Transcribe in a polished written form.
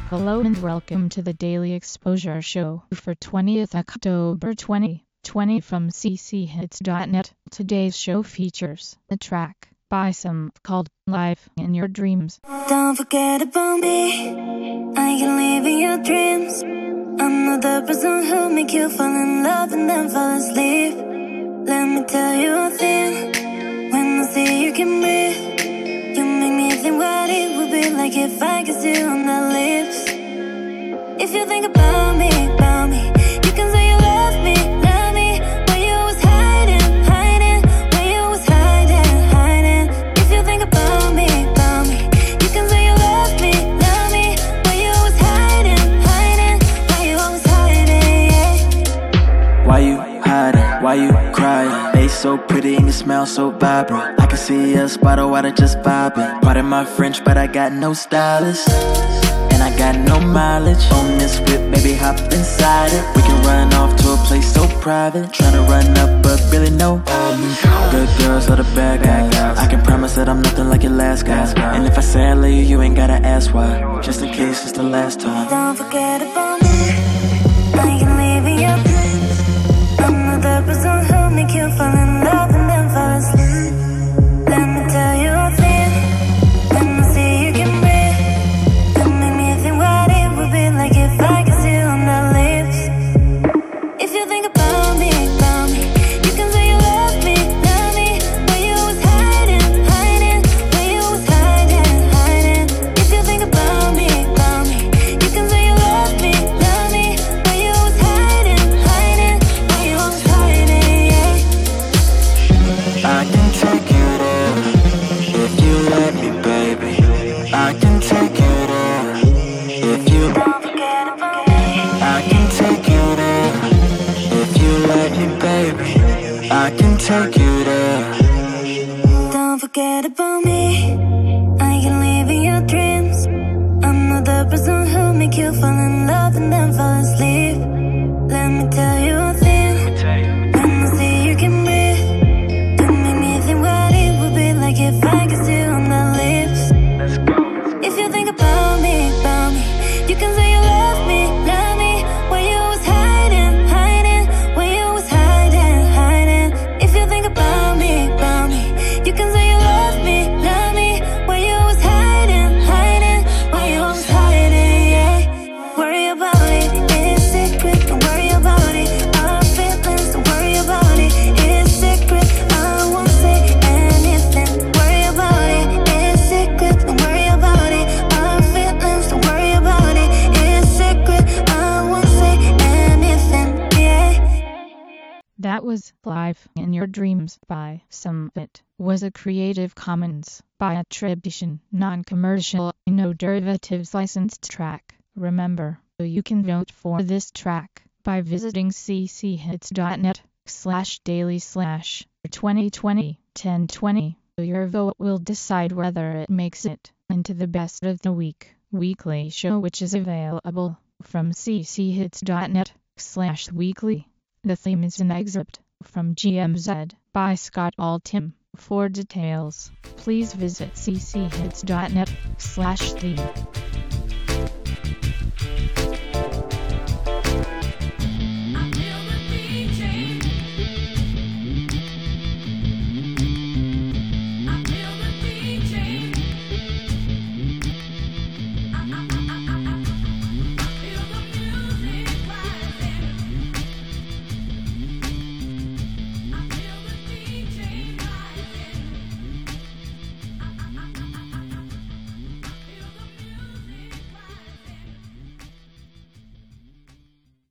Hello and welcome to the Daily Exposure Show for 20th October 2020 from cchits.net. Today's show features a track by Some called Life in Your Dreams. Don't forget about me, I can live in your dreams. I'm not the person who make you fall in love and then fall asleep. Let me tell you a thing, when I see you can breathe, you make me think what it would be like if I kissed you on the lips. If you think about me, you can say you love me, where you was hiding, where you was hiding. If you think about me, you can say you love me, where you was hiding, where you was hiding, yeah. Why you hiding? Why you crying? They so pretty and you smell so vibrant. I can see us by the water just vibing. Pardon my French, but I got no stylist, and I got no mileage on this whip, baby, hop inside it. We can run off to a place so private, tryna run up, but really no. Good girls are the bad guys. I can promise that I'm nothing like your last guy. And if I say I love you, you ain't gotta ask why, just in case it's the last time. Don't forget about me, I can live in your dreams. I'm not the person who make you fall in love and then fall asleep. Let me tell you a thing, when I see you can breathe, you make me think what it would be like if I kissed you on the lips. If you think about me, you can say you love me, where you was hiding, where you was hiding. If you think about me, you can say you love me, where you was hiding, where you was hiding, yeah. I can take you there, if you let me, baby. I can take you there, if you. Don't forget about me, I can take you there, if you let me, baby. I can take you there. don't forget about me, I can live in your dreams. I'm not the person who make you fall in love and then fall asleep. Let me tell you a thing, when I see you can breathe, you make me think what it would be like if I kissed you on the lips. If you think about me, you can say you love me, where you was hiding, where you was hiding. If you think about me, you can say you love me, where you was hiding, where you was hiding, yeah. Worry about it, it's secret, don't worry about it. Our feelings, don't worry about it, it's secret, I won't say anything. Worry about it, it's secret, don't worry about it. Our feelings, don't worry about it, it's secret, I won't say anything, yeah. That was Life in Your Dreams by Some. It was a Creative Commons by attribution, non-commercial, no derivatives licensed track. Remember, you can vote for this track by visiting cchits.net/daily/2020-1020. Your vote will decide whether it makes it into the Best of the Week weekly show, which is available from cchits.net/weekly. The theme is an excerpt from GMZ by Scott Altham. For details, please visit cchits.net/theme.